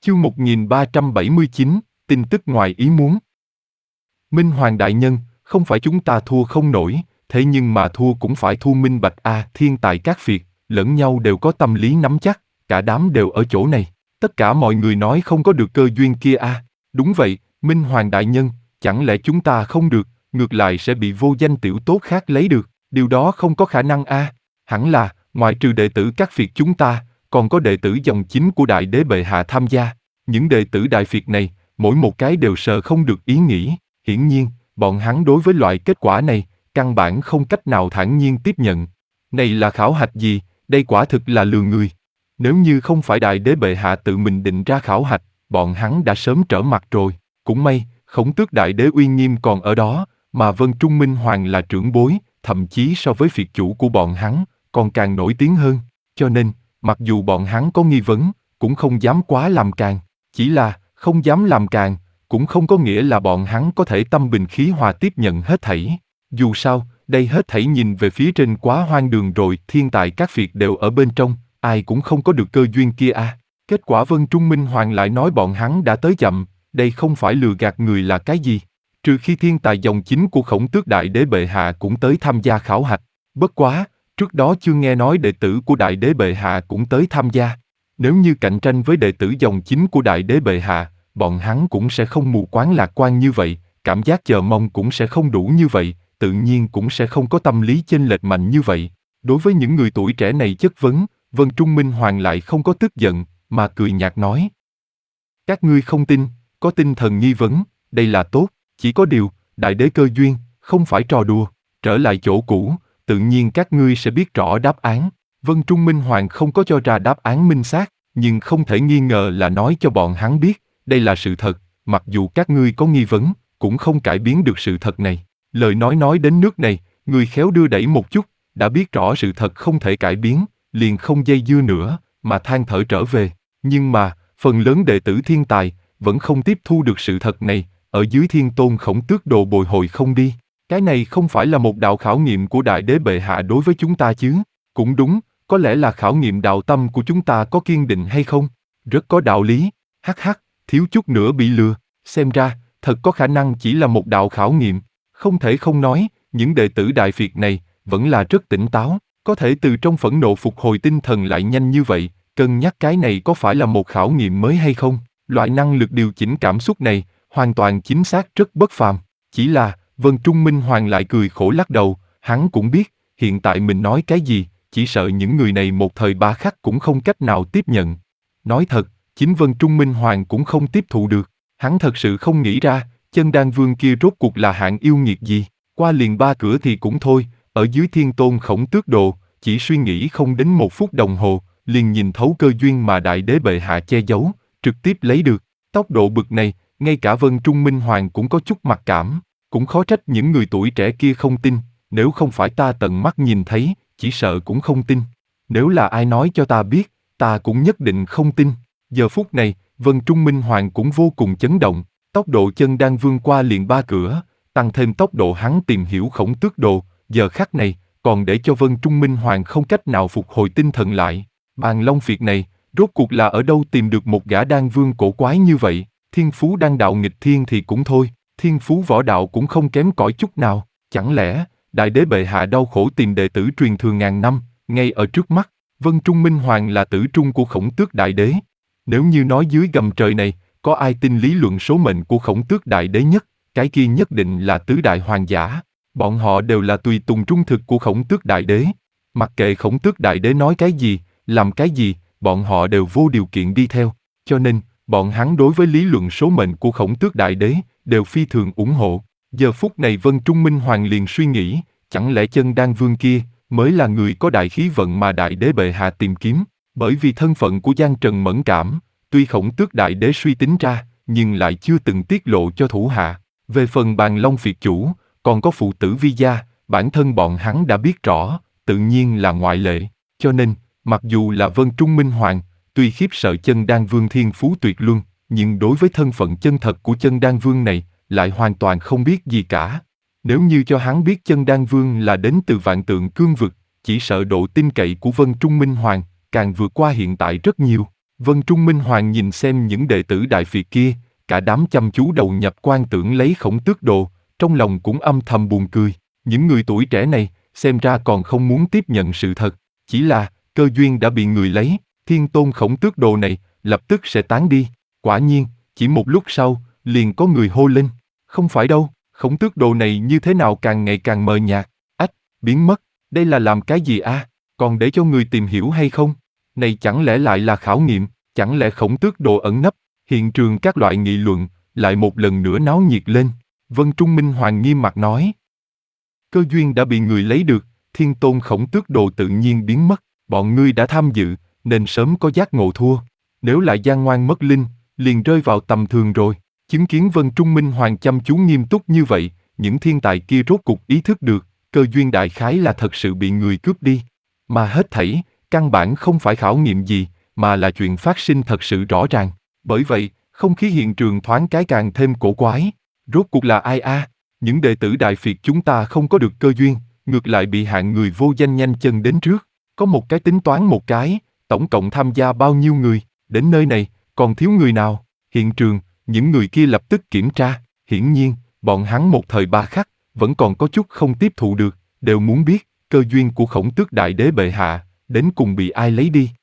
Chương 1379, tin tức ngoài ý muốn. Minh Hoàng đại nhân, không phải chúng ta thua không nổi, thế nhưng mà thua cũng phải thua minh bạch a. Thiên tài các việc, lẫn nhau đều có tâm lý nắm chắc, cả đám đều ở chỗ này. Tất cả mọi người nói không có được cơ duyên kia a. Đúng vậy, Minh Hoàng đại nhân, chẳng lẽ chúng ta không được, ngược lại sẽ bị vô danh tiểu tốt khác lấy được, điều đó không có khả năng a. Hẳn là, ngoại trừ đệ tử các việc chúng ta, còn có đệ tử dòng chính của đại đế bệ hạ tham gia. Những đệ tử đại việt này, mỗi một cái đều sợ không được ý nghĩ. Hiển nhiên, bọn hắn đối với loại kết quả này, căn bản không cách nào thản nhiên tiếp nhận. Này là khảo hạch gì, đây quả thực là lừa người. Nếu như không phải đại đế bệ hạ tự mình định ra khảo hạch, bọn hắn đã sớm trở mặt rồi. Cũng may, Khổng Tước đại đế uy nghiêm còn ở đó, mà Vân Trung Minh Hoàng là trưởng bối, thậm chí so với phiệt chủ của bọn hắn, còn càng nổi tiếng hơn. Cho nên, mặc dù bọn hắn có nghi vấn, cũng không dám quá làm càng. Chỉ là, không dám làm càng, cũng không có nghĩa là bọn hắn có thể tâm bình khí hòa tiếp nhận hết thảy. Dù sao, đây hết thảy nhìn về phía trên quá hoang đường rồi, thiên tài các việc đều ở bên trong, ai cũng không có được cơ duyên kia a. Kết quả Vân Trung Minh Hoàng lại nói bọn hắn đã tới chậm, đây không phải lừa gạt người là cái gì? Trừ khi thiên tài dòng chính của Khổng Tước đại đế bệ hạ cũng tới tham gia khảo hạch. Bất quá, trước đó chưa nghe nói đệ tử của đại đế bệ hạ cũng tới tham gia. Nếu như cạnh tranh với đệ tử dòng chính của đại đế bệ hạ, bọn hắn cũng sẽ không mù quáng lạc quan như vậy, cảm giác chờ mong cũng sẽ không đủ như vậy, tự nhiên cũng sẽ không có tâm lý chênh lệch mạnh như vậy. Đối với những người tuổi trẻ này chất vấn, Vân Trung Minh Hoàng lại không có tức giận, mà cười nhạt nói. Các ngươi không tin, có tinh thần nghi vấn, đây là tốt, chỉ có điều, đại đế cơ duyên, không phải trò đùa, trở lại chỗ cũ, tự nhiên các ngươi sẽ biết rõ đáp án. Vân Trung Minh Hoàng không có cho ra đáp án minh xác, nhưng không thể nghi ngờ là nói cho bọn hắn biết, đây là sự thật, mặc dù các ngươi có nghi vấn, cũng không cải biến được sự thật này. Lời nói đến nước này, người khéo đưa đẩy một chút, đã biết rõ sự thật không thể cải biến, liền không dây dưa nữa, mà than thở trở về. Nhưng mà, phần lớn đệ tử thiên tài, vẫn không tiếp thu được sự thật này, ở dưới Thiên Tôn Khổng Tước đồ bồi hồi không đi. Cái này không phải là một đạo khảo nghiệm của đại đế bệ hạ đối với chúng ta chứ? Cũng đúng, có lẽ là khảo nghiệm đạo tâm của chúng ta có kiên định hay không? Rất có đạo lý, hắc hắc, thiếu chút nữa bị lừa, xem ra, thật có khả năng chỉ là một đạo khảo nghiệm. Không thể không nói, những đệ tử đại việt này, vẫn là rất tỉnh táo, có thể từ trong phẫn nộ phục hồi tinh thần lại nhanh như vậy, cân nhắc cái này có phải là một khảo nghiệm mới hay không? Loại năng lực điều chỉnh cảm xúc này, hoàn toàn chính xác rất bất phàm. Chỉ là, Vân Trung Minh Hoàng lại cười khổ lắc đầu, hắn cũng biết, hiện tại mình nói cái gì, chỉ sợ những người này một thời ba khắc cũng không cách nào tiếp nhận. Nói thật, chính Vân Trung Minh Hoàng cũng không tiếp thụ được, hắn thật sự không nghĩ ra, Chân Đan Vương kia rốt cuộc là hạng yêu nghiệt gì, qua liền 3 cửa thì cũng thôi, ở dưới Thiên Tôn Khổng Tước đồ, chỉ suy nghĩ không đến 1 phút đồng hồ, liền nhìn thấu cơ duyên mà đại đế bệ hạ che giấu, trực tiếp lấy được. Tốc độ bực này, ngay cả Vân Trung Minh Hoàng cũng có chút mặc cảm, cũng khó trách những người tuổi trẻ kia không tin, nếu không phải ta tận mắt nhìn thấy, chỉ sợ cũng không tin. Nếu là ai nói cho ta biết, ta cũng nhất định không tin. Giờ phút này, Vân Trung Minh Hoàng cũng vô cùng chấn động, tốc độ Chân Đan Vương qua liền 3 cửa, tăng thêm tốc độ hắn tìm hiểu Khổng Tước đồ, giờ khắc này, còn để cho Vân Trung Minh Hoàng không cách nào phục hồi tinh thần lại. Bàn Long Việt này, rốt cuộc là ở đâu tìm được một gã đan vương cổ quái như vậy? Thiên phú đan đạo nghịch thiên thì cũng thôi, thiên phú võ đạo cũng không kém cỏi chút nào. Chẳng lẽ, đại đế bệ hạ đau khổ tìm đệ tử truyền thừa ngàn năm, ngay ở trước mắt, Vân Trung Minh Hoàng là tử trung của Khổng Tước đại đế. Nếu như nói dưới gầm trời này, có ai tin lý luận số mệnh của Khổng Tước đại đế nhất, cái kia nhất định là tứ đại hoàng giả. Bọn họ đều là tùy tùng trung thực của Khổng Tước đại đế. Mặc kệ Khổng Tước đại đế nói cái gì, làm cái gì, bọn họ đều vô điều kiện đi theo. Cho nên, bọn hắn đối với lý luận số mệnh của Khổng Tước đại đế, đều phi thường ủng hộ. Giờ phút này Vân Trung Minh Hoàng liền suy nghĩ, chẳng lẽ Chân Đan Vương kia, mới là người có đại khí vận mà đại đế bệ hạ tìm kiếm, bởi vì thân phận của Giang Trần mẫn cảm, tuy Khổng Tước đại đế suy tính ra, nhưng lại chưa từng tiết lộ cho thủ hạ. Về phần Bàn Long Việt chủ, còn có phụ tử Vi Gia, bản thân bọn hắn đã biết rõ, tự nhiên là ngoại lệ. Cho nên, mặc dù là Vân Trung Minh Hoàng, tuy khiếp sợ Chân Đan Vương thiên phú tuyệt luân, nhưng đối với thân phận chân thật của Chân Đan Vương này, lại hoàn toàn không biết gì cả. Nếu như cho hắn biết Chân Đan Vương là đến từ Vạn Tượng Cương vực, chỉ sợ độ tin cậy của Vân Trung Minh Hoàng càng vượt qua hiện tại rất nhiều. Vân Trung Minh Hoàng nhìn xem những đệ tử Đại Việt kia, cả đám chăm chú đầu nhập quan tưởng lấy Khổng Tước Đồ, trong lòng cũng âm thầm buồn cười. Những người tuổi trẻ này, xem ra còn không muốn tiếp nhận sự thật, chỉ là, cơ duyên đã bị người lấy, Thiên Tôn Khổng Tước Đồ này, lập tức sẽ tán đi. Quả nhiên, chỉ một lúc sau, liền có người hô lên, không phải đâu, Khổng Tước Đồ này như thế nào càng ngày càng mờ nhạt, ách, biến mất, đây là làm cái gì a? Còn để cho người tìm hiểu hay không? Này chẳng lẽ lại là khảo nghiệm, chẳng lẽ Khổng Tước Đồ ẩn nấp? Hiện trường các loại nghị luận, lại một lần nữa náo nhiệt lên. Vân Trung Minh Hoàng nghiêm mặt nói. Cơ duyên đã bị người lấy được, Thiên Tôn Khổng Tước Đồ tự nhiên biến mất. Bọn ngươi đã tham dự, nên sớm có giác ngộ thua. Nếu lại gian ngoan mất linh, liền rơi vào tầm thường rồi. Chứng kiến Vân Trung Minh Hoàng chăm chú nghiêm túc như vậy, những thiên tài kia rốt cục ý thức được, cơ duyên đại khái là thật sự bị người cướp đi. Mà hết thảy, căn bản không phải khảo nghiệm gì, mà là chuyện phát sinh thật sự rõ ràng. Bởi vậy, không khí hiện trường thoáng cái càng thêm cổ quái. Rốt cuộc là ai a? Những đệ tử Đại Việt chúng ta không có được cơ duyên, ngược lại bị hạng người vô danh nhanh chân đến trước. Có một cái tính toán một cái, tổng cộng tham gia bao nhiêu người, đến nơi này, còn thiếu người nào? Hiện trường, những người kia lập tức kiểm tra, hiển nhiên, bọn hắn một thời ba khắc, vẫn còn có chút không tiếp thụ được, đều muốn biết, cơ duyên của Khổng Tước Đại Đế bệ hạ, đến cùng bị ai lấy đi.